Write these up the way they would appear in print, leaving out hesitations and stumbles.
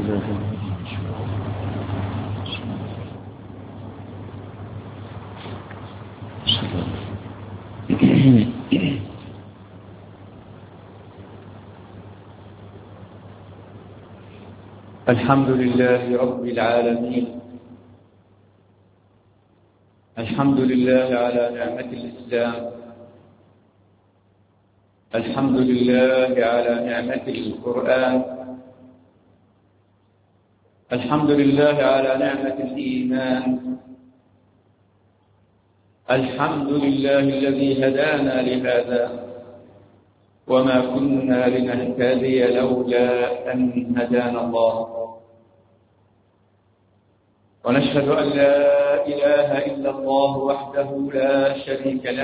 الحمد لله رب العالمين. الحمد لله على نعمة الإسلام. الحمد لله على نعمة القرآن. الحمد لله على نعمة الإيمان. الحمد لله الذي هدانا لهذا وما كنا لنهتدي لولا أن هدانا الله. ونشهد أن لا إله إلا الله وحده لا شريك له.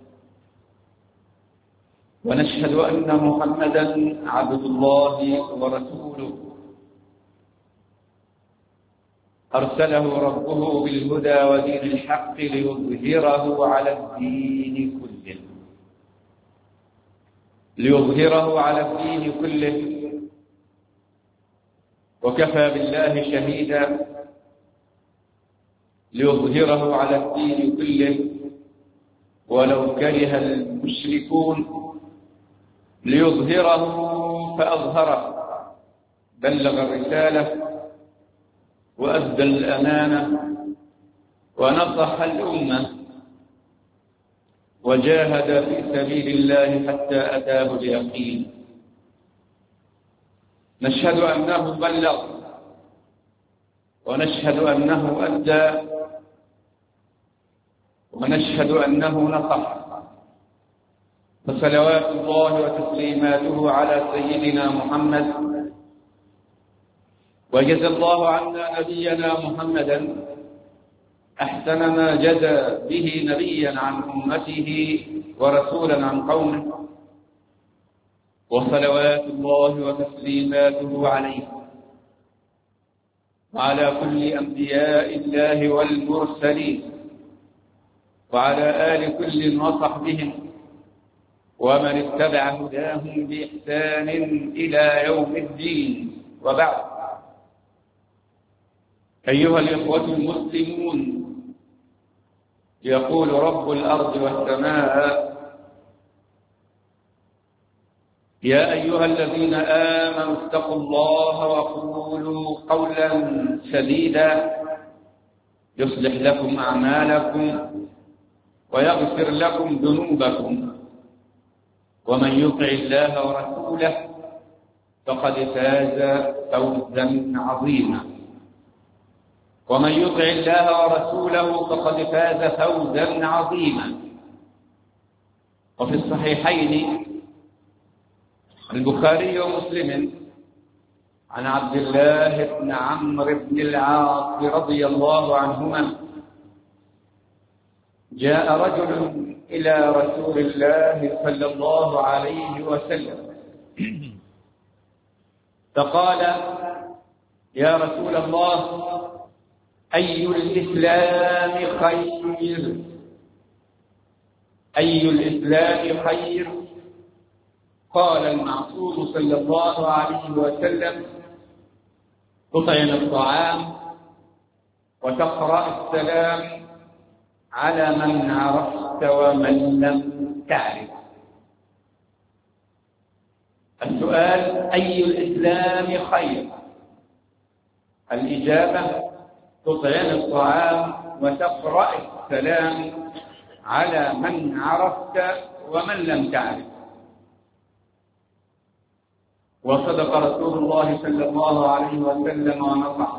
ونشهد أن محمدا عبد الله ورسوله أرسله ربه بالهدى ودين الحق ليظهره على الدين كله. وكفى بالله شهيدا. ليظهره على الدين كله ولو كره المشركون. ليظهره فأظهره. بلغ الرسالة وأدى الأمانة ونصح الأمة وجاهد في سبيل الله حتى أتاه اليقين. نشهد أنه بلغ ونشهد أنه أدى ونشهد أنه نصح. فصلوات الله وتسليماته على سيدنا محمد. وجزى الله عنا نبينا محمدا أحسن ما جزى به نبيا عن أمته ورسولا عن قومه. وصلوات الله وتسليماته عليه وعلى كل أنبياء الله والمرسلين وعلى آل كل وصحبهم ومن اتبع هداهم بإحسان إلى يوم الدين. وبعد، أيها الإخوة المسلمون، يقول رب الأرض والسماء: يا أيها الذين آمنوا اتقوا الله وقولوا قولا سديدا يصلح لكم أعمالكم ويغفر لكم ذنوبكم، ومن يطع الله ورسوله فقد فاز فوزا عظيما. ومن يطع الله ورسوله فقد فاز فوزا عظيما. وفي الصحيحين البخاري ومسلم عن عبد الله بن عمرو بن العاص رضي الله عنهما: جاء رجل إلى رسول الله صلى الله عليه وسلم فقال: يا رسول الله، أي الإسلام خير؟ أي الإسلام خير؟ قال المعصوم صلى الله عليه وسلم: تطعم الطعام وتقرأ السلام على من عرفت ومن لم تعرف. السؤال: أي الإسلام خير؟ الإجابة: تطعم الطعام وتقرأ السلام على من عرفت ومن لم تعرف. وصدق رسول الله صلى الله عليه وسلم ونصح.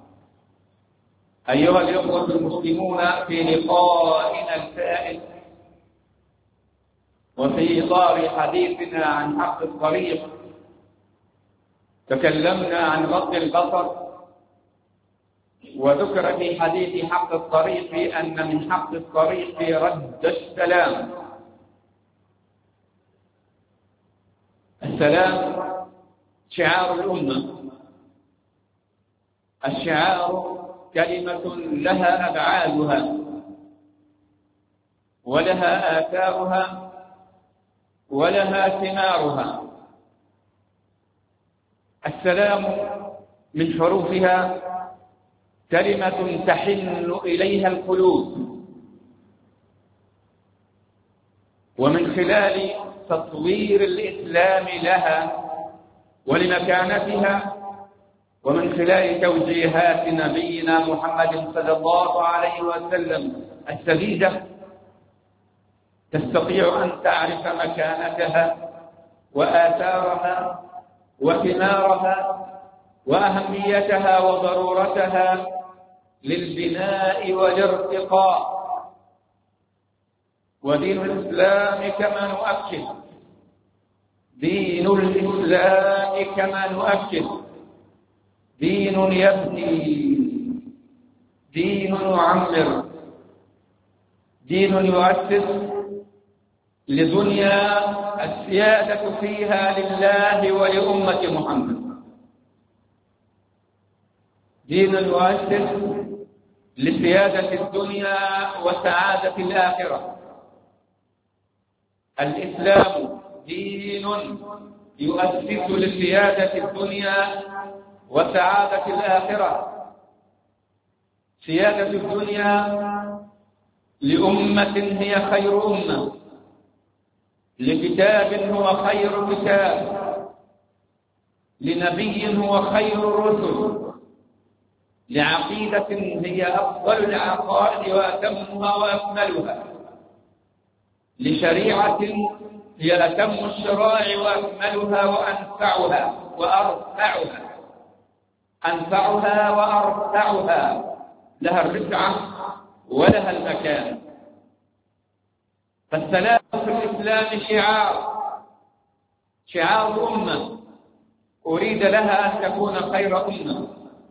أيها الإخوة المسلمون، في لقائنا الفائت وفي إطار حديثنا عن حق الطريق تكلمنا عن غض البصر، وذكر في حديث حق الطريق أن من حق الطريق رد السلام. السلام شعار الأمة. الشعار كلمة لها أبعادها ولها آثارها ولها ثمارها. السلام من حروفها كلمة تحن إليها القلوب، ومن خلال تطوير الإسلام لها ولمكانتها، ومن خلال توجيهات نبينا محمد صلى الله عليه وسلم السديدة، تستطيع أن تعرف مكانتها وآثارها وثمارها وأهميتها وضرورتها للبناء والارتقاء. ودين الإسلام كما نؤكد، دين الإسلام كما نؤكد دين يبني، دين يعمر، دين يؤسس لدنيا السيادة فيها لله ولأمة محمد، دين يؤسس لسيادة الدنيا وسعادة الآخرة. الإسلام دين يؤسس لسيادة الدنيا وسعادة الآخرة. سيادة الدنيا لأمة هي خير أمة، لكتاب هو خير كتاب، لنبي هو خير الرسل، لعقيدة هي أفضل العقائد وأتمها وأكملها، لشريعة هي أتم الشرائع وأكملها وأنفعها وأرفعها، أنفعها وأرفعها، لها الرفعة ولها المكان. فالسلام في الإسلام شعار أمة أريد لها أن تكون خير أمة.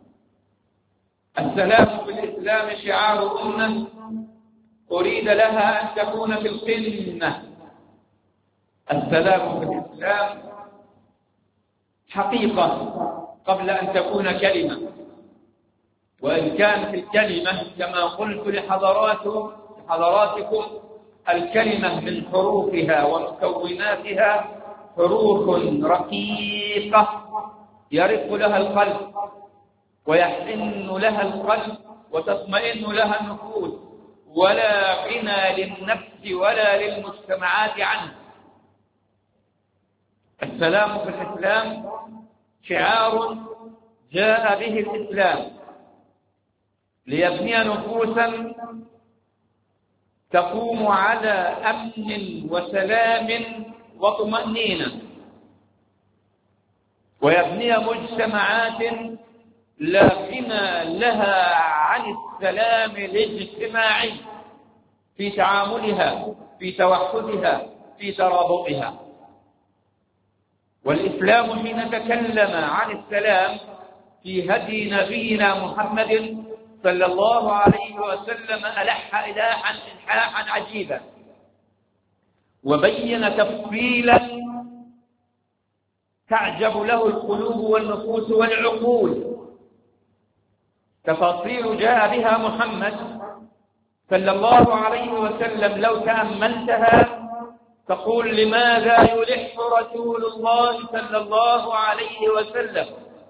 السلام في الإسلام شعار أمة أريد لها أن تكون في القمة. السلام في الإسلام حقيقة قبل أن تكون كلمة، وإن كانت الكلمة كما قلت لحضراتكم الكلمة من حروفها ومكوناتها حروف رقيقة يرق لها القلب ويحن لها القلب وتطمئن لها النفوس، ولا غنى للنفس ولا للمجتمعات عنه. السلام في الإسلام شعار جاء به الإسلام ليبني نفوسا تقوم على أمن وسلام وطمأنينة، ويبني مجتمعات لا غنى لها عن السلام الاجتماعي في تعاملها، في توحدها، في ترابطها. والإسلام حين تكلم عن السلام في هدي نبينا محمد صلى الله عليه وسلم ألح إلحاحا عجيبا، وبين تفصيلا تعجب له القلوب والنفوس والعقول، تفاصيل جاء بها محمد صلى الله عليه وسلم لو تأملتها تقول لماذا يلح رسول الله صلى الله عليه وسلم؟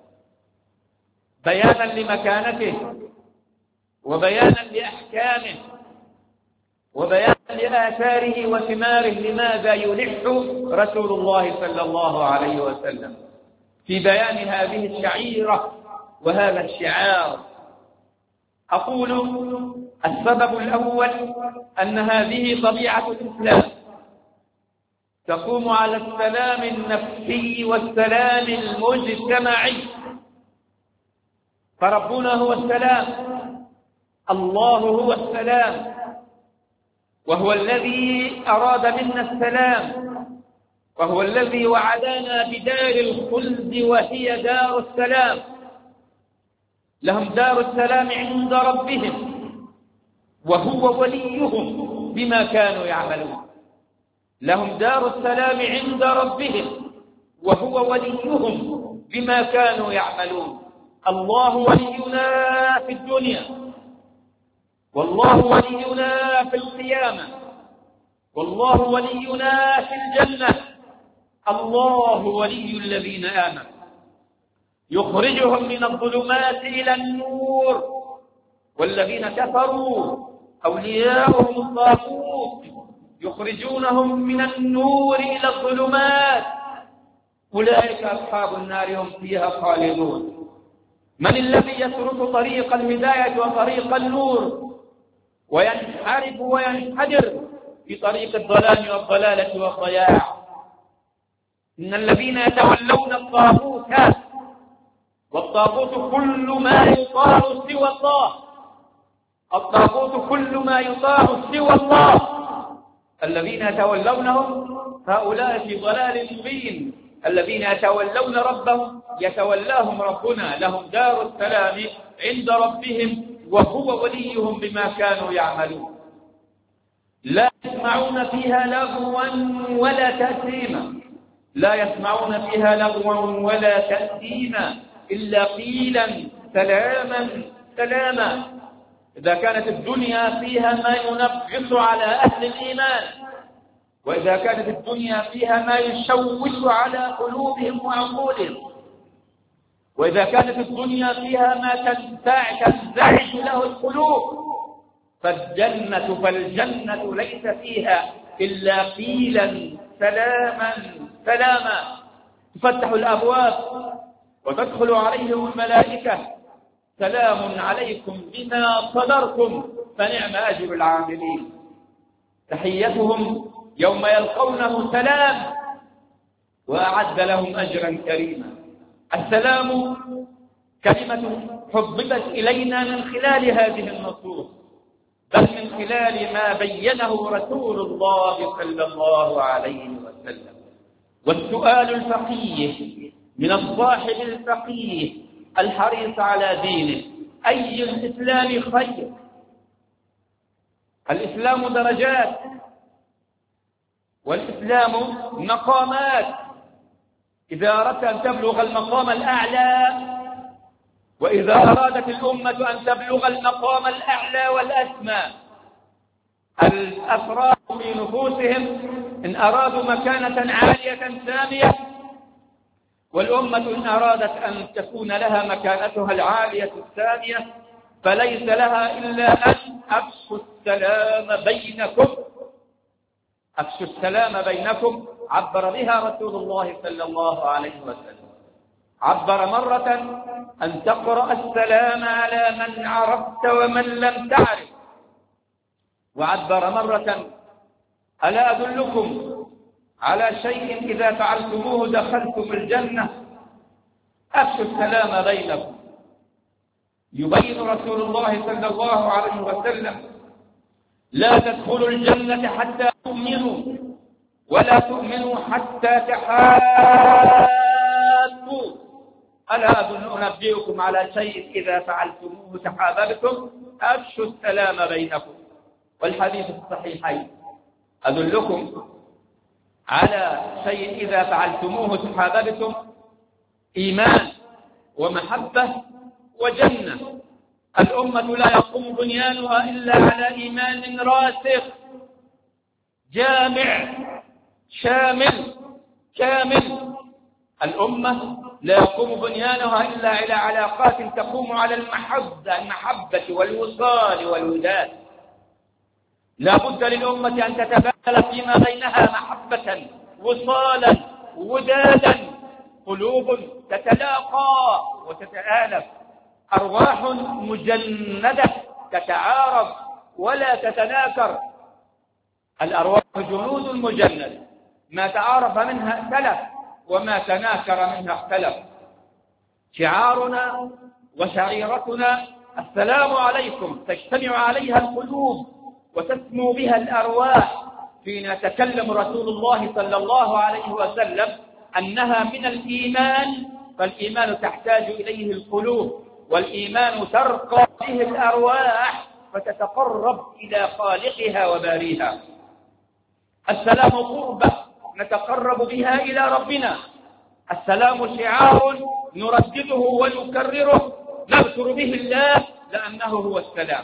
بيانا لمكانته وبيانا لأحكامه وبيانا لآثاره وثماره. لماذا يلح رسول الله صلى الله عليه وسلم في بيان هذه الشعيرة وهذا الشعار؟ أقول السبب الأول أن هذه طبيعة الإسلام تقوم على السلام النفسي والسلام المجتمعي، فربنا هو السلام، الله هو السلام، وهو الذي أراد منا السلام، وهو الذي وعدنا بدار الخلد وهي دار السلام. لهم دار السلام عند ربهم وهو وليهم بما كانوا يعملون. لهم دار السلام عند ربهم وهو وليهم بما كانوا يعملون. الله ولينا في الدنيا، والله ولينا في القيامة، والله ولينا في الجنة. الله ولي الذين آمنوا يخرجهم من الظلمات إلى النور، والذين كفروا أولياؤهم الطاغوت يخرجونهم من النور إلى الظلمات، أولئك أصحاب النار هم فيها خالدون. من الذي يترك طريق الهداية وطريق النور وينحرف وينحدر في طريق الضلال والضلالة والضياع؟ إن الذين يتولون الطاغوت، والطاغوت كل ما يطاع سوى الله، الطاغوت كل ما يطاع سوى الله، الذين يتولونهم هؤلاء في ضلال مبين. الذين يتولون ربهم يتولاهم ربنا، لهم دار السلام عند ربهم وهو وليهم بما كانوا يعملون. لا يسمعون فيها لغوا ولا تأثيما، لا يسمعون فيها لغوا ولا تأثيما إلا قيلا سلاما سلاما. إذا كانت الدنيا فيها ما ينغص على أهل الإيمان، وإذا كانت الدنيا فيها ما يشوش على قلوبهم وعقولهم، وإذا كانت الدنيا فيها ما تنزعج له القلوب، فالجنة ليس فيها إلا قيلا سلاما سلاما. تفتح الأبواب وتدخل عليهم الملائكة، سلام عليكم بما صبرتم فنعم أجر العاملين. تحيتهم يوم يلقونه سلام، وأعد لهم أجرا كريما. السلام كلمة حببت إلينا من خلال هذه النصوص، بل من خلال ما بينه رسول الله صلى الله عليه وسلم. والسؤال الفقيه من الصاحب الفقيه الحريص على دينه: أي الإسلام خير؟ الإسلام درجات، والإسلام مقامات. إذا أردت أن تبلغ المقام الأعلى، وإذا أرادت الأمة أن تبلغ المقام الأعلى والأسمى، الأفراد في نفوسهم إن أرادوا مكانة عالية سامية، والأمة إن أرادت أن تكون لها مكانتها العالية السامية فليس لها إلا أن أفشوا السلام بينكم. أفشوا السلام بينكم عبر بها رسول الله صلى الله عليه وسلم. عبر مرة أن تقرأ السلام على من عرفت ومن لم تعرف، وعبر مرة: ألا أدلكم على شيء إذا فعلتموه دخلتم الجنة؟ أفشوا السلام بينكم. يبين رسول الله صلى الله عليه وسلم: لا تدخلوا الجنة حتى تؤمنوا، ولا تؤمنوا حتى تحابوا. ألا أنبئكم على شيء إذا فعلتموه تحاببتم؟ أفشوا السلام بينكم. والحديث في الصحيحين: أدلكم على شيء إذا فعلتموه تحاببتم؟ إيمان ومحبة وجنة. الأمة لا يقوم بنيانها إلا على إيمان راسخ جامع شامل كامل. الأمة لا يقوم بنيانها إلا على علاقات تقوم على المحبة والوصال والوداد. لا بد للأمة أن تتبادل فيما بينها محبة وصالا ودادا، قلوب تتلاقى وتتآلف، أرواح مجندة تتعارف ولا تتناكر. الأرواح جنود مجندة، ما تعارف منها ائتلف وما تناكر منها اختلف. شعارنا وشعيرتنا السلام عليكم، تجتمع عليها القلوب وتسمو بها الأرواح. حين يتكلم رسول الله صلى الله عليه وسلم أنها من الإيمان، فالإيمان تحتاج إليه القلوب، والإيمان ترقى به الأرواح فتتقرب إلى خالقها وباريها. السلام قربة نتقرب بها إلى ربنا. السلام شعار نردده ونكرره، نذكر به الله لأنه هو السلام،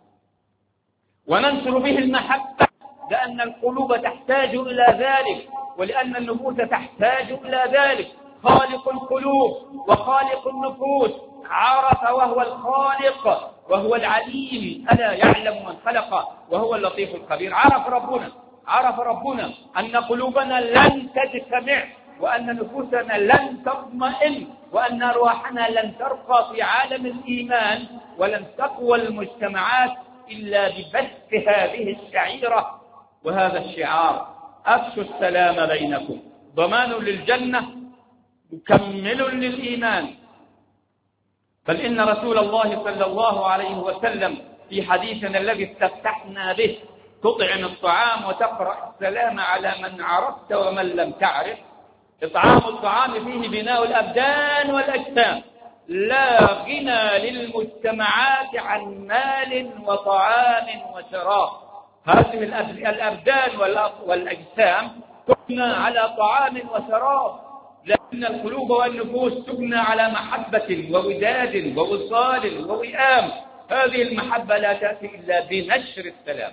وننشر به المحبة لأن القلوب تحتاج إلى ذلك، ولأن النفوس تحتاج إلى ذلك. خالق القلوب وخالق النفوس، عرف وهو الخالق وهو العليم، ألا يعلم من خلق وهو اللطيف الخبير. عرف ربنا أن قلوبنا لن تجتمع، وأن نفوسنا لن تطمئن، وأن أرواحنا لن ترقى في عالم الإيمان، ولن تقوى المجتمعات إلا ببث هذه الشعيرة وهذا الشعار: أفشوا السلام بينكم، ضمان للجنة مكمل للإيمان. بل إن رسول الله صلى الله عليه وسلم في حديثنا الذي استفتحنا به: تطعم الطعام وتقرأ السلام على من عرفت ومن لم تعرف. إطعام الطعام فيه بناء الأبدان والأجسام، لا غنى للمجتمعات عن مال وطعام وشراب. هذه الأبدان والأجسام تبنى على طعام وشراب، لكن القلوب والنفوس تبنى على محبة ووداد ووصال ووئام. هذه المحبة لا تأتي إلا بنشر السلام.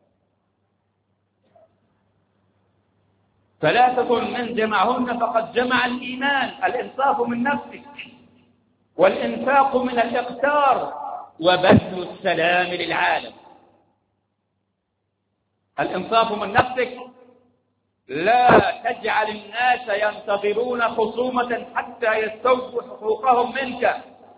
ثلاثة من جمعهن فقد جمع الإيمان: الإنصاف من نفسك، والإنفاق من الإقتار، وبذل السلام للعالم. الإنصاف من نفسك: لا تجعل الناس ينتظرون خصومة حتى يستوفوا حقوقهم منك.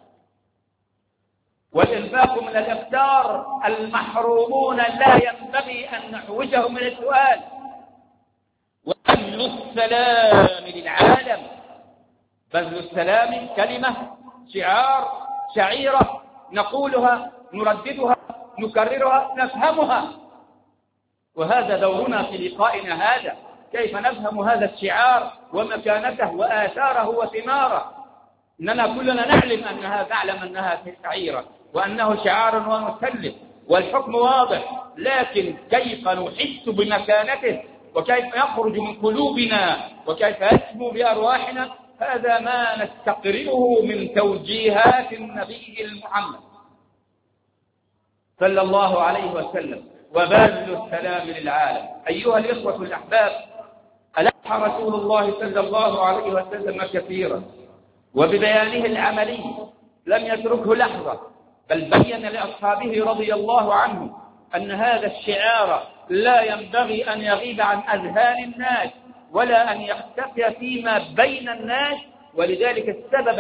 والإنفاق من الإقتار: المحرومون لا ينبغي أن نحوجهم من السؤال. وبذل السلام للعالم. بذل السلام كلمة، شعار، شعيرة نقولها، نرددها، نكررها، نفهمها. وهذا دورنا في لقائنا هذا، كيف نفهم هذا الشعار ومكانته وآثاره وثماره. إننا كلنا نعلم أنها شعيرة وأنه شعار ومسلم والحكم واضح، لكن كيف نحس بمكانته وكيف يخرج من قلوبنا وكيف يسمو بأرواحنا، هذا ما نستقرئه من توجيهات النبي المحمد صلى الله عليه وسلم. وبذل السلام للعالم. أيها الإخوة الأحباب، ألح رسول الله صلى الله عليه وسلم كثيرا، وببيانه العملي لم يتركه لحظة، بل بين لأصحابه رضي الله عنهم أن هذا الشعار لا ينبغي أن يغيب عن أذهان الناس ولا أن يختفي فيما بين الناس. ولذلك السبب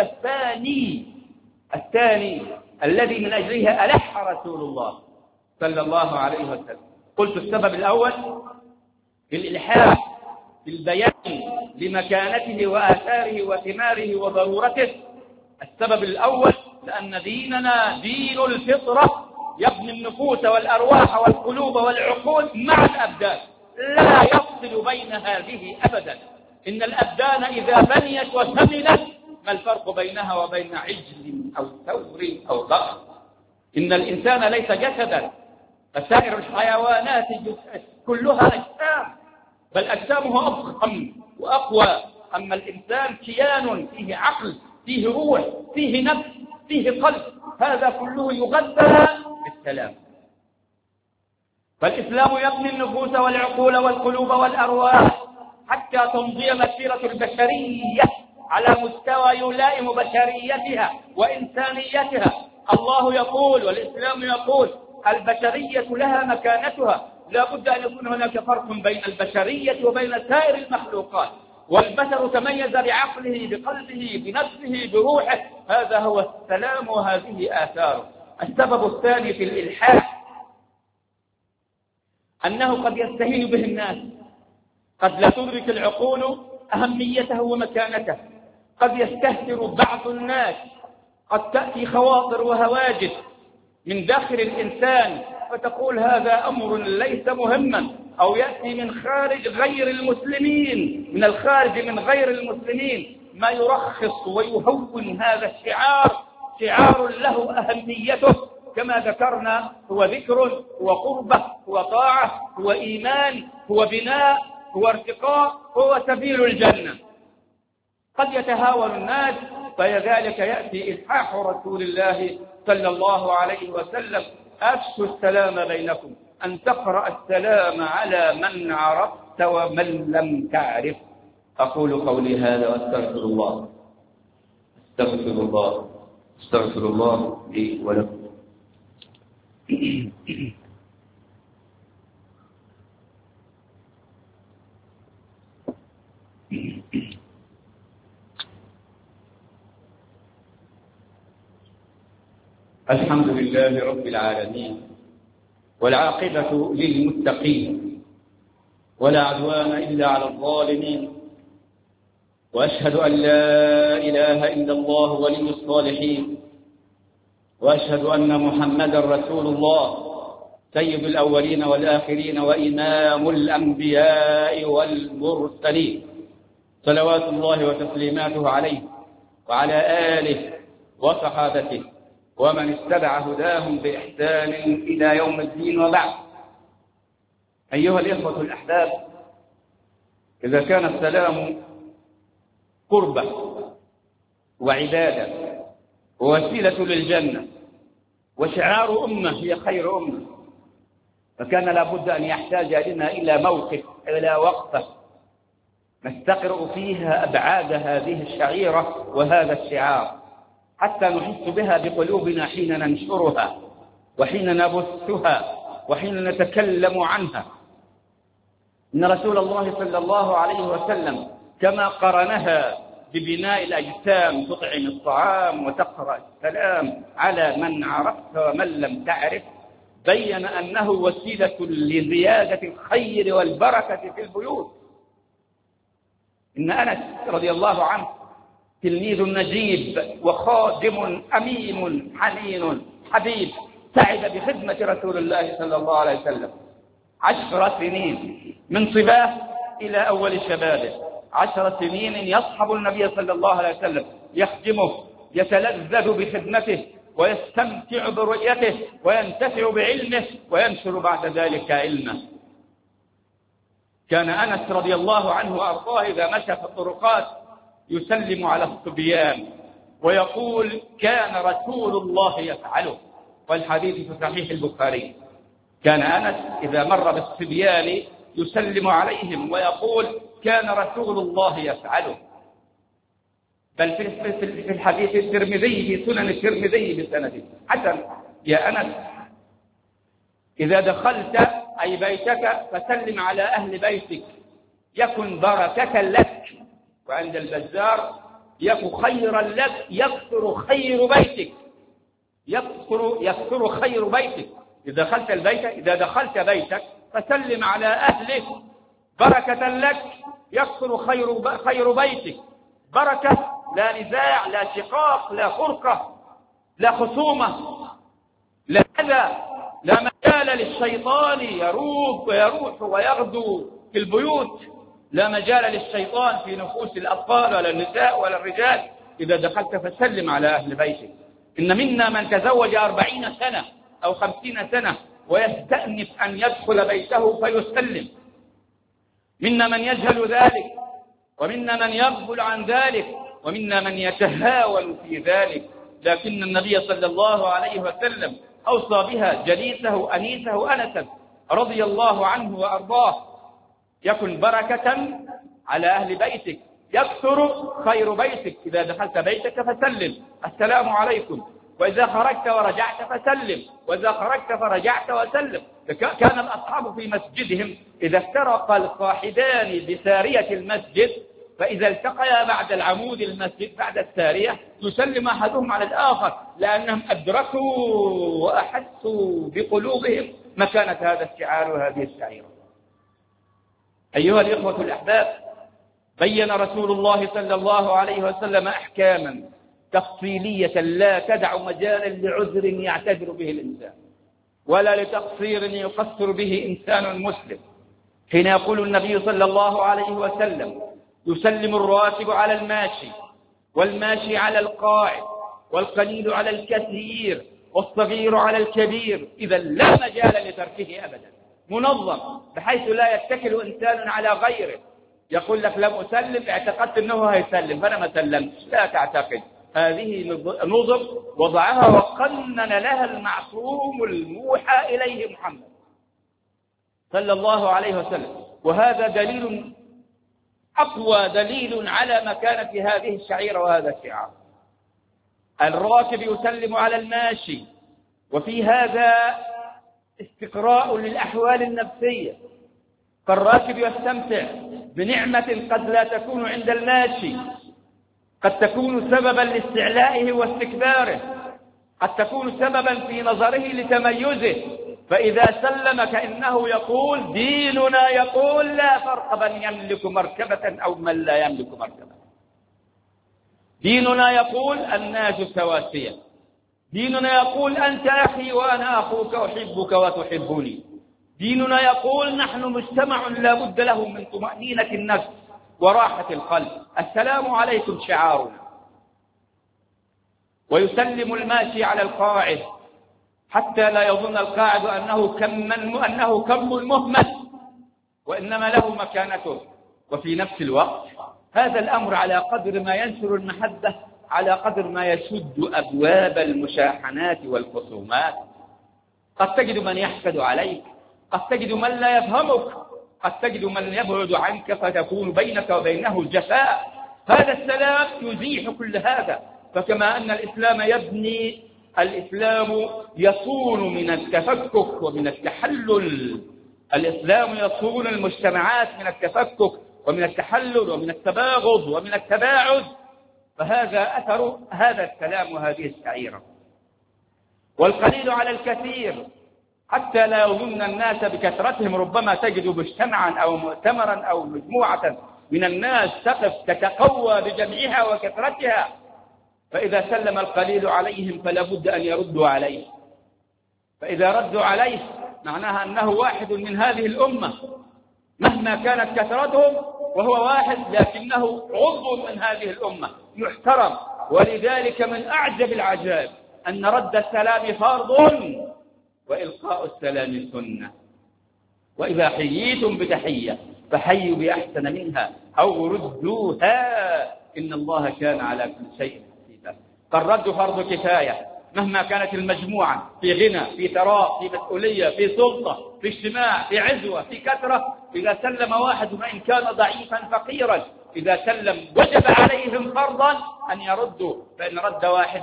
الثاني الذي من أجله ألح رسول الله صلى الله عليه وسلم. قلت السبب الأول في الإلحاح، في البيان لمكانته وآثاره وثماره وضرورته. السبب الأول لأن ديننا دين الفطرة، يبني النفوس والأرواح والقلوب والعقول مع الأبدان، لا يفصل بين هذه أبدا. إن الأبدان إذا بنيت وثمنت ما الفرق بينها وبين عجل أو ثور أو ضغط؟ إن الإنسان ليس جسدا، فسائر الحيوانات كلها أجسام، بل أجسامها أضخم وأقوى. أما الإنسان كيان فيه عقل، فيه روح، فيه نفس، فيه قلب، هذا كله يغذى بالسلام. فالإسلام يبني النفوس والعقول والقلوب والأرواح حتى تمضي مسيرة البشرية على مستوى يلائم بشريتها وإنسانيتها. الله يقول والإسلام يقول البشرية لها مكانتها، لا بد أن يكون هناك فرق بين البشرية وبين سائر المخلوقات. والبشر تميز بعقله، بقلبه، بنفسه، بروحه. هذا هو السلام وهذه آثاره. السبب الثاني في الإلحاح أنه قد يستهين به الناس، قد لا تدرك العقول أهميته ومكانته، قد يستهتر بعض الناس، قد تأتي خواطر وهواجس من داخل الإنسان فتقول هذا أمر ليس مهما، أو يأتي من خارج غير المسلمين، من الخارج من غير المسلمين، ما يرخص ويهون هذا الشعار. شعار له أهميته كما ذكرنا، هو ذكر، هو قربة، هو طاعة، هو إيمان، هو بناء، هو ارتقاء، هو سبيل الجنة. قد يتهاون الناس، فلذلك يأتي إلحاح رسول الله صلى الله عليه وسلم: أفشوا السلام بينكم، أن تقرأ السلام على من عرفت ومن لم تعرف. أقول قولي هذا وأستغفر الله. استغفر الله، استغفر الله لي ولكم. الحمد لله رب العالمين، والعاقبة للمتقين، ولا عدوان إلا على الظالمين، وأشهد أن لا إله إلا الله ولي الصالحين، وأشهد أن محمدا رسول الله سيد الأولين والآخرين وإمام الأنبياء والمرسلين، صلوات الله وتسليماته عليه وعلى آله وصحابته ومن اتبع هداهم بإحسان إلى يوم الدين. وبعد، أيها الإخوة الأحباب، إذا كان السلام قربة وعبادة ووسيلة للجنة وشعار أمة هي خير أمة، فكان لابد أن يحتاج لنا إلى موقف، إلى وقفة نستقرأ فيها أبعاد هذه الشعيرة وهذا الشعار، حتى نحس بها بقلوبنا حين ننشرها وحين نبثها وحين نتكلم عنها. إن رسول الله صلى الله عليه وسلم كما قرنها ببناء الأجسام، تطعم الطعام وتقرأ السلام على من عرفت ومن لم تعرف، بين أنه وسيلة لزيادة الخير والبركة في البيوت. إن أنس رضي الله عنه تلميذ نجيب وخادم أمين حنين حبيب، تعب بخدمة رسول الله صلى الله عليه وسلم 10 سنين من صباه إلى أول شبابه، 10 سنين يصحب النبي صلى الله عليه وسلم، يخدمه، يتلذذ بخدمته ويستمتع برؤيته وينتفع بعلمه وينشر بعد ذلك علمه. كان أنس رضي الله عنه وأرضاه إذا مشى في الطرقات يسلم على الصبيان ويقول كان رسول الله يفعله، والحديث في صحيح البخاري. كان أنس إذا مر بالصبيان يسلم عليهم ويقول كان رسول الله يفعله. بل في الحديث الترمذي في سنن الترمذي بسنده حسن: يا أنس إذا دخلت أي بيتك فسلم على أهل بيتك يكن بركة لك، وعند البزار يكن خيرا لك يكثر خير بيتك، يكثر خير بيتك. إذا دخلت بيتك فسلم على أهلك بركة لك يكثر خير بيتك. بركة، لا نزاع، لا شقاق، لا فرقة، لا خصومة، لا أذى، لا مجال للشيطان يروح ويروح ويغدو في البيوت، لا مجال للشيطان في نفوس الأطفال ولا النساء ولا الرجال. إذا دخلت فسلم على أهل بيتك. إن منا من تزوج 40 سنة أو 50 سنة ويستأنف أن يدخل بيته فيسلم. منا من يجهل ذلك، ومنا من يغفل عن ذلك، ومنا من يتهاون في ذلك. لكن النبي صلى الله عليه وسلم أوصى بها جليسه أنيسه أنسا رضي الله عنه وأرضاه: يكن بركة على أهل بيتك يكثر خير بيتك. إذا دخلت بيتك فسلم السلام عليكم، وإذا خرجت ورجعت فسلم، وإذا خرجت فرجعت وسلم. كان الأصحاب في مسجدهم إذا افترق الصاحبان بسارية المسجد فإذا التقيا بعد العمود المسجد بعد السارية يسلم أحدهم على الآخر، لأنهم أدركوا وأحسوا بقلوبهم مكانة هذا الشعار وهذه الشعيرة. أيها الإخوة الأحباب، بين رسول الله صلى الله عليه وسلم أحكاما تفصيلية لا تدع مجالا لعذر يعتذر به الإنسان ولا لتقصير يقصر به إنسان مسلم. حين يقول النبي صلى الله عليه وسلم: يسلم الراكب على الماشي، والماشي على القاعد، والقليل على الكثير، والصغير على الكبير، إذا لا مجال لتركه أبدا. منظم بحيث لا يتكل إنسان على غيره، يقول لك لم أسلم، اعتقدت أنه هيسلم فأنا ما سلمتش. لا تعتقد، هذه نظم وضعها وقنن لها المعصوم الموحى إليه محمد صلى الله عليه وسلم. وهذا دليل أقوى دليل على مكانة هذه الشعيرة وهذا الشعار. الراكب يسلم على الماشي، وفي هذا استقراء للأحوال النفسية، فالراكب يستمتع بنعمة قد لا تكون عند الماشي، قد تكون سببا لاستعلائه واستكباره، قد تكون سببا في نظره لتميزه، فإذا سلم كأنه يقول ديننا يقول لا فرق من يملك مركبة أو من لا يملك مركبة. ديننا يقول الناس سواسية، ديننا يقول أنت أخي وأنا أخوك أحبك وتحبني، ديننا يقول نحن مجتمع لا بد له من طمأنينة النفس وراحة القلب. السلام عليكم شعارنا. ويسلم الماشي على القاعد حتى لا يظن القاعد أنه كم مهمل، وإنما له مكانته. وفي نفس الوقت هذا الأمر على قدر ما ينشر المحبة على قدر ما يسد أبواب المشاحنات والخصومات. قد تجد من يحقد عليك، قد تجد من لا يفهمك، قد تجد من يبعد عنك فتكون بينك وبينه الجفاء. هذا السلام يزيح كل هذا. فكما أن الإسلام يبني، الإسلام يصون من التفكك ومن التحلل، الإسلام يصون المجتمعات من التفكك ومن التحلل ومن التباغض ومن التباعد. فهذا أثر هذا السلام وهذه الشعيرة. والقليل على الكثير حتى لا يظن الناس بكثرتهم، ربما تجد مجتمعا أو مؤتمرا أو مجموعة من الناس تقف تتقوى بجمعها وكثرتها، فإذا سلم القليل عليهم فلا بد أن يردوا عليه، فإذا ردوا عليه معناها أنه واحد من هذه الأمة مهما كانت كثرتهم، وهو واحد لكنه عضو من هذه الأمة يحترم. ولذلك من أعجب العجائب أن رد السلام فرض وإلقاء السلام سنة. وإذا حييتم بتحية فحيوا بأحسن منها أو ردوها إن الله كان على كل شيء حسيبا. فالرد فرض كفاية مهما كانت المجموعة، في غنى، في ثراء، في مسؤولية، في سلطة، في اجتماع، في عزوة، في كثرة. إذا سلم واحد وإن كان ضعيفا فقيرا، إذا سلم وجب عليهم فرضا أن يردوا، فإن رد واحد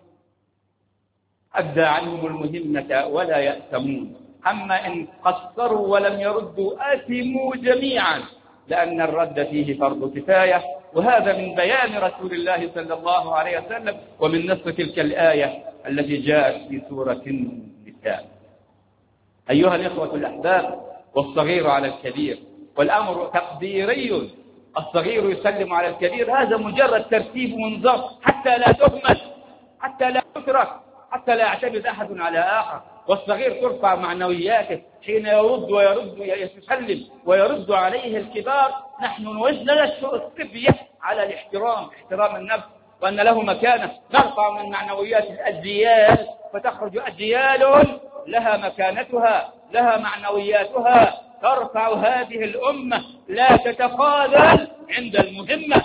أدى عنهم المهمة ولا يأثمون. أما إن قصروا ولم يردوا آثموا جميعا، لأن الرد فيه فرض كفاية. وهذا من بيان رسول الله صلى الله عليه وسلم ومن نص تلك الآية التي جاءت في سورة النساء. أيها الإخوة الأحباب، والصغير على الكبير، والأمر تقديري. الصغير يسلم على الكبير، هذا مجرد ترتيب منظم حتى لا تهمل، حتى لا يترك، حتى لا يعتمد أحد على آخر. والصغير ترفع معنوياته حين يرد يسلم ويرد عليه الكبار. نحن ننشر الصبية على الاحترام، احترام النفس، وأن له مكانة. نرفع من معنويات الأجيال فتخرج أجيال لها مكانتها، لها معنوياتها، ترفع هذه الأمة، لا تتخاذل عند المهمة.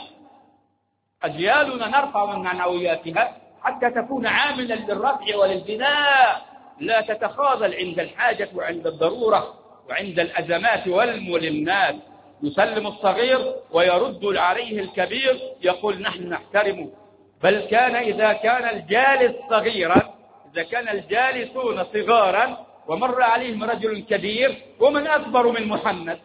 أجيالنا نرفع من معنوياتها حتى تكون عاملا للرفع وللبناء، لا تتخاذل عند الحاجة وعند الضرورة وعند الأزمات والملمات. يسلم الصغير ويرد عليه الكبير، يقول نحن نحترمه. بل كان إذا كان الجالس صغيرا، إذا كان الجالسون صغارا ومر عليهم رجل كبير، ومن أكبر من محمد،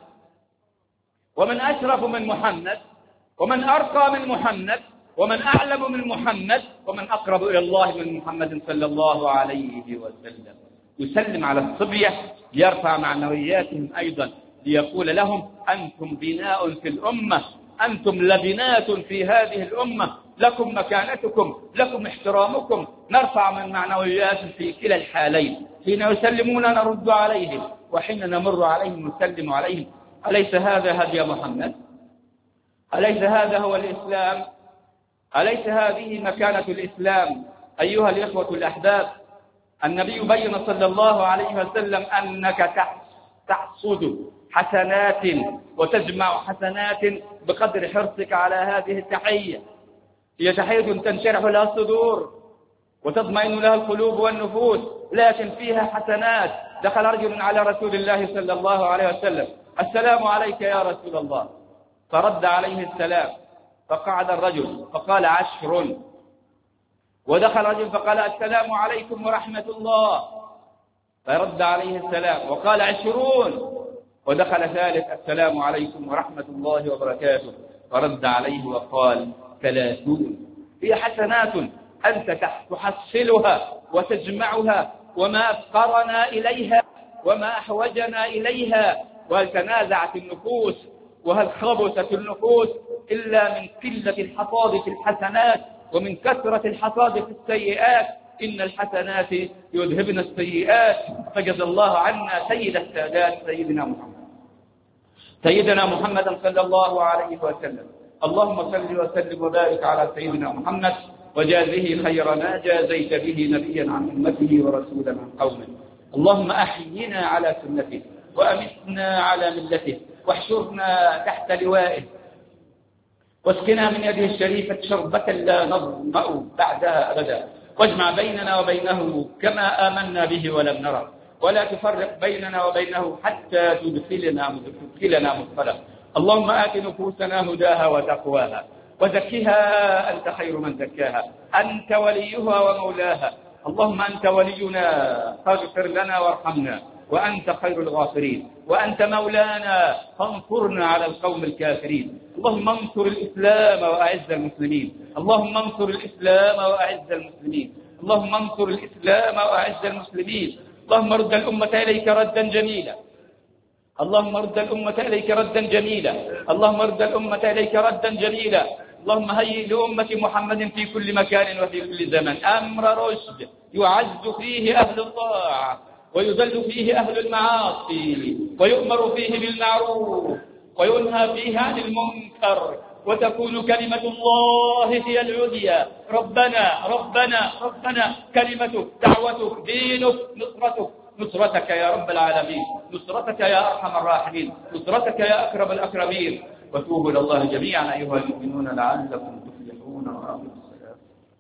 ومن أشرف من محمد، ومن أرقى من محمد، ومن أعلم من محمد، ومن أقرب إلى الله من محمد صلى الله عليه وسلم. يسلم على الصبية ليرفع معنوياتهم أيضا، ليقول لهم أنتم بناء في الأمة، أنتم لبنات في هذه الأمة، لكم مكانتكم، لكم احترامكم. نرفع من معنوياتهم في كلا الحالين، حين يسلمون نرد عليهم، وحين نمر عليهم نسلم عليهم. أليس هذا هدي محمد؟ أليس هذا هو الإسلام؟ أليس هذه مكانة الإسلام؟ أيها الإخوة الأحباب، النبي بين صلى الله عليه وسلم أنك تحصد حسنات وتجمع حسنات بقدر حرصك على هذه التحية. هي تحية تنشرح لها الصدور وتطمئن لها القلوب والنفوس، لكن فيها حسنات. دخل رجل على رسول الله صلى الله عليه وسلم: السلام عليك يا رسول الله. فرد عليه السلام، فقعد الرجل فقال 10، ودخل الرجل فقال السلام عليكم ورحمة الله، فرد عليه السلام وقال 20، ودخل ثالث السلام عليكم ورحمة الله وبركاته، فرد عليه وقال 30. هي حسنات أنت تحصلها وتجمعها، وما أفقرنا إليها وما أحوجنا إليها، وهل تنازعت النفوس وهل خبثت النفوس إلا من قلة الحصاد في الحسنات ومن كثرة الحصاد في السيئات. إن الحسنات يذهبن السيئات. فجزى الله عنا سيد السادات سيدنا محمد صلى الله عليه وسلم. اللهم صل وسلم وبارك على سيدنا محمد، وجازه خير ما جازيت به نبيا عن أمته ورسولا عن قومه. اللهم أحينا على سنته وأمتنا على ملته، واحشرنا تحت لوائه، واسقنا من يده الشريفة شربة لا نظمأ بعدها أبدا، واجمع بيننا وبينه كما آمنا به ولم نره، ولا تفرق بيننا وبينه حتى تدخلنا مدخله. اللهم آت نفوسنا هداها وتقواها وزكها أنت خير من زكاها، أنت وليها ومولاها. اللهم أنت ولينا فاغفر لنا وارحمنا، وأنت خير الغافرين، وأنت مولانا فانصرنا على القوم الكافرين. اللهم انصر الإسلام وأعز المسلمين، اللهم انصر الإسلام وأعز المسلمين، اللهم انصر الإسلام وأعز المسلمين. اللهم رد الأمة إليك ردا جميلا، اللهم رد الأمة إليك ردا جميلا، اللهم رد الأمة إليك ردا جميلا. اللهم هيئ لأمة محمد في كل مكان وفي كل زمن أمر رشد يعز فيه أهل الطاعة ويذل فيه أهل المعاصي، ويؤمر فيه بالمعروف وينهى فيه عن المنكر، وتكون كلمة الله هي العليا. ربنا ربنا ربنا، كلمتك، دعوتك، دينك، نصرتك يا رب العالمين، نصرتك يا أرحم الراحمين، نصرتك يا أكرم الأكرمين. وتوبوا إلى الله جميعا أيها المؤمنون لعلكم تفلحون. وآخر السلام.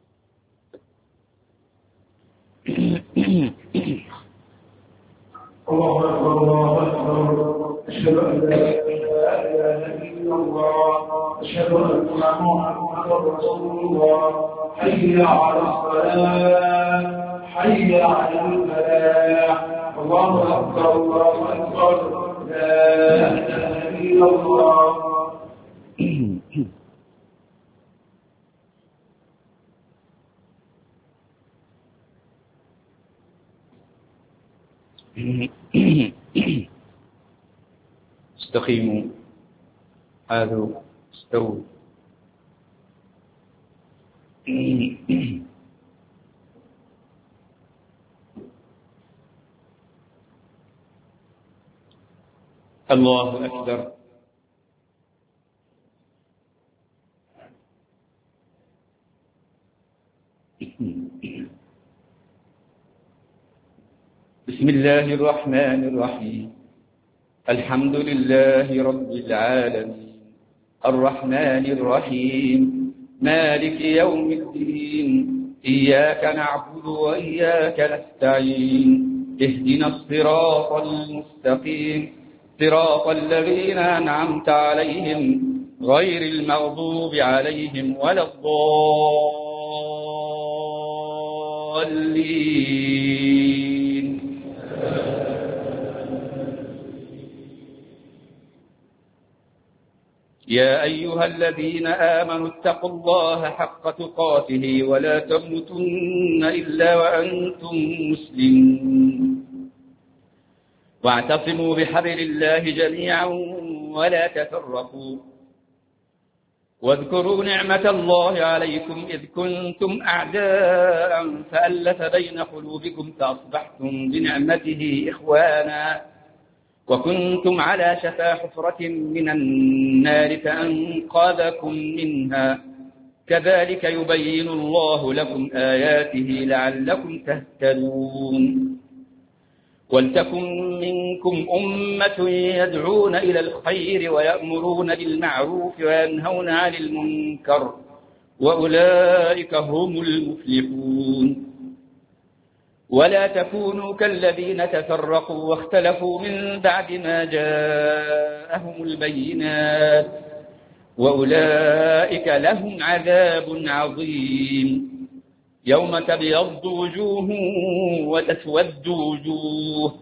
الله أكبر الله أكبر. أشهد أن لا إله إلا الله، أشهد أن محمدا رسول الله. حي على الصلاة، حي على الفلاح. الله أكبر الله أكبر. لا إله إلا الله. استقيموا، هذا استووا. الله أكبر. بسم الله الرحمن الرحيم. الحمد لله رب العالمين، الرحمن الرحيم، مالك يوم الدين، إياك نعبد وإياك نستعين، اهدنا الصراط المستقيم، صراط الذين أنعمت عليهم غير المغضوب عليهم ولا الضالين. يا أيها الذين آمنوا اتقوا الله حق تقاته ولا تموتن إلا وأنتم مسلمون، واعتصموا بحبل الله جميعا ولا تفرقوا، واذكروا نعمة الله عليكم إذ كنتم أعداء فألف بين قلوبكم فأصبحتم بنعمته إخوانا، وكنتم على شفا حفرة من النار فأنقذكم منها، كذلك يبين الله لكم آياته لعلكم تهتدون. ولتكن منكم أمة يدعون إلى الخير ويأمرون بالمعروف وينهون عن المنكر، وأولئك هم المفلحون. ولا تكونوا كالذين تفرقوا واختلفوا من بعد ما جاءهم البينات، وأولئك لهم عذاب عظيم. يوم تبيض وجوه وتسود وجوه،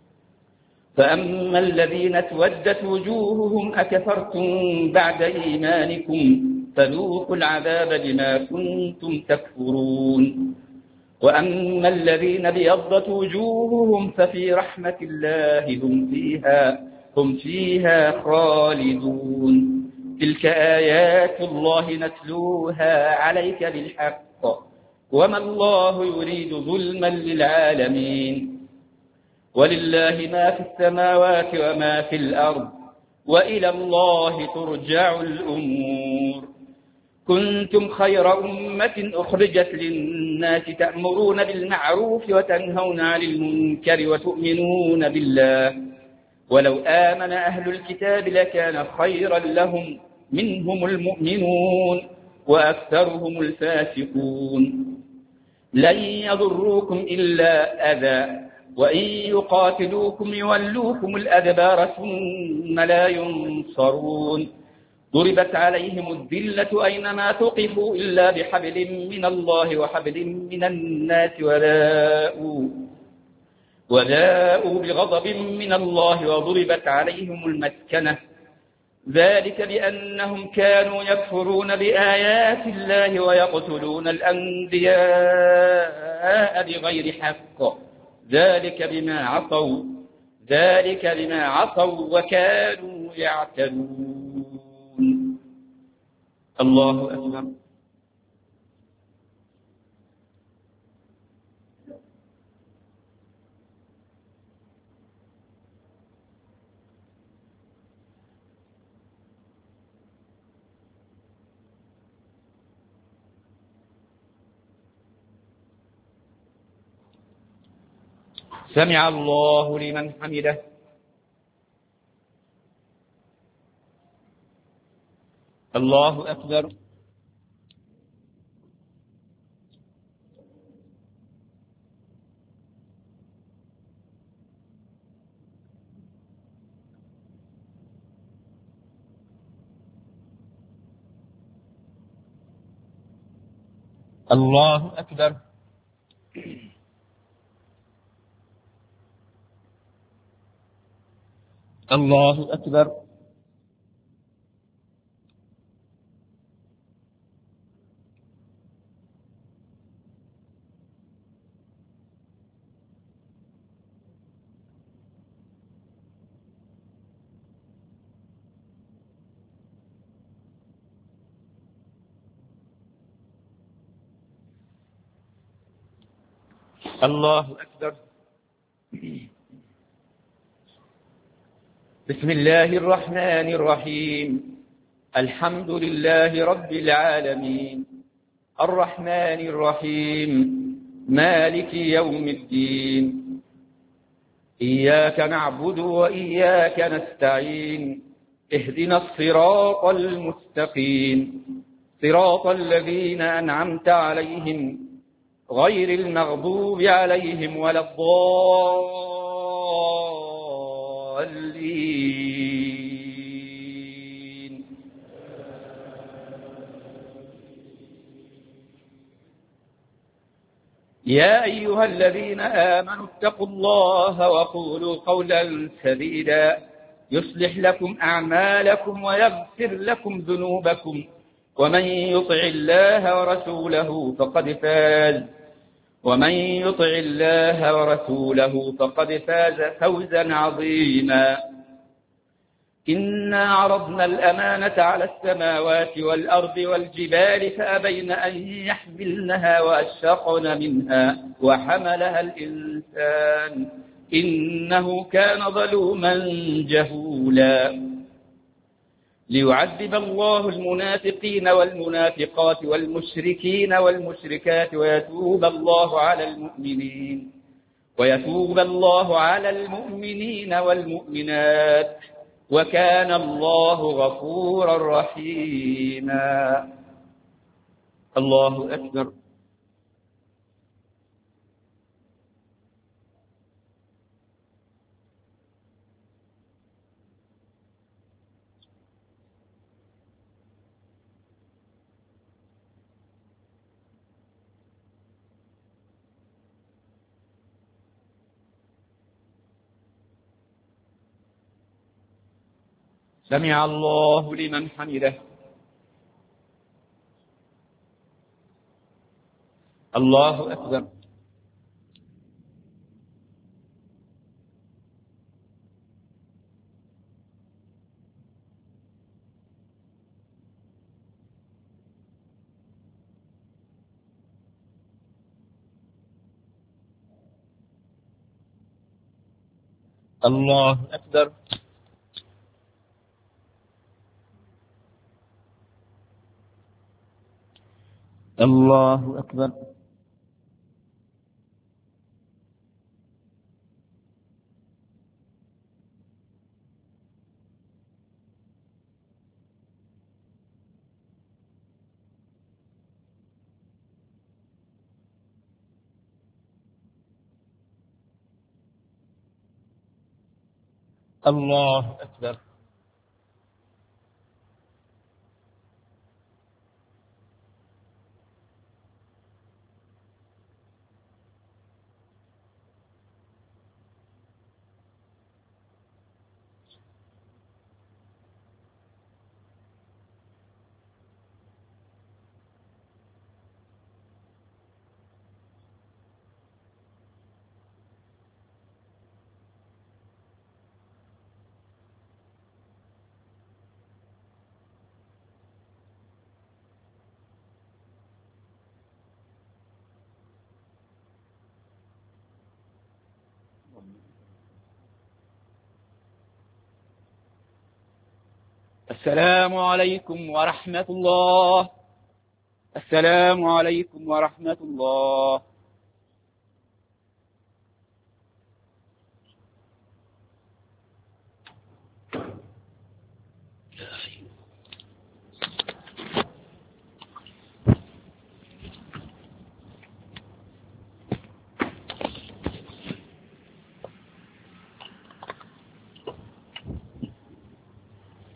فأما الذين اسودت وجوههم أكفرتم بعد إيمانكم فذوقوا العذاب بما كنتم تكفرون. وأما الذين ابيضت وجوههم ففي رحمة الله هم فيها خالدون. تلك آيات الله نتلوها عليك بالحق، وما الله يريد ظلما للعالمين. ولله ما في السماوات وما في الأرض، وإلى الله ترجع الأمور. كنتم خير أمة أخرجت للناس تأمرون بالمعروف وتنهون عن المنكر وتؤمنون بالله، ولو آمن أهل الكتاب لكان خيرا لهم، منهم المؤمنون وأكثرهم الفاسقون. لن يضروكم إلا أذى، وإن يقاتلوكم يولوكم الأدبار ثم لا ينصرون. ضربت عليهم الذلة أينما ثقفوا إلا بحبل من الله وحبل من الناس وباءوا بغضب من الله وضربت عليهم المسكنة، ذلك بأنهم كانوا يكفرون بآيات الله ويقتلون الأنبياء بغير حق، ذلك بما عصوا وكانوا يعتدون. الله أكبر. سمع الله لمن حمده. الله أكبر. الله أكبر. الله أكبر. الله أكبر. بسم الله الرحمن الرحيم. الحمد لله رب العالمين، الرحمن الرحيم، مالك يوم الدين. إياك نعبد وإياك نستعين، اهدنا الصراط المستقيم، صراط الذين أنعمت عليهم غير المغضوب عليهم ولا الضالين. يا أيها الذين آمنوا اتقوا الله وقولوا قولا سديدا يصلح لكم أعمالكم ويغفر لكم ذنوبكم، ومن يطع الله ورسوله فقد فاز فوزا عظيما. إنا عرضنا الأمانة على السماوات والأرض والجبال فأبين أن يحملنها وأشفقن منها وحملها الإنسان إنه كان ظلوما جهولا. ليعذب الله المنافقين والمنافقات والمشركين والمشركات ويتوب الله على المؤمنين والمؤمنات، وكان الله غفورا رحيما. الله أكبر. سمع الله لمن حمده. الله أكبر. الله أكبر. الله أكبر. الله أكبر. السلام عليكم ورحمة الله. السلام عليكم ورحمة الله.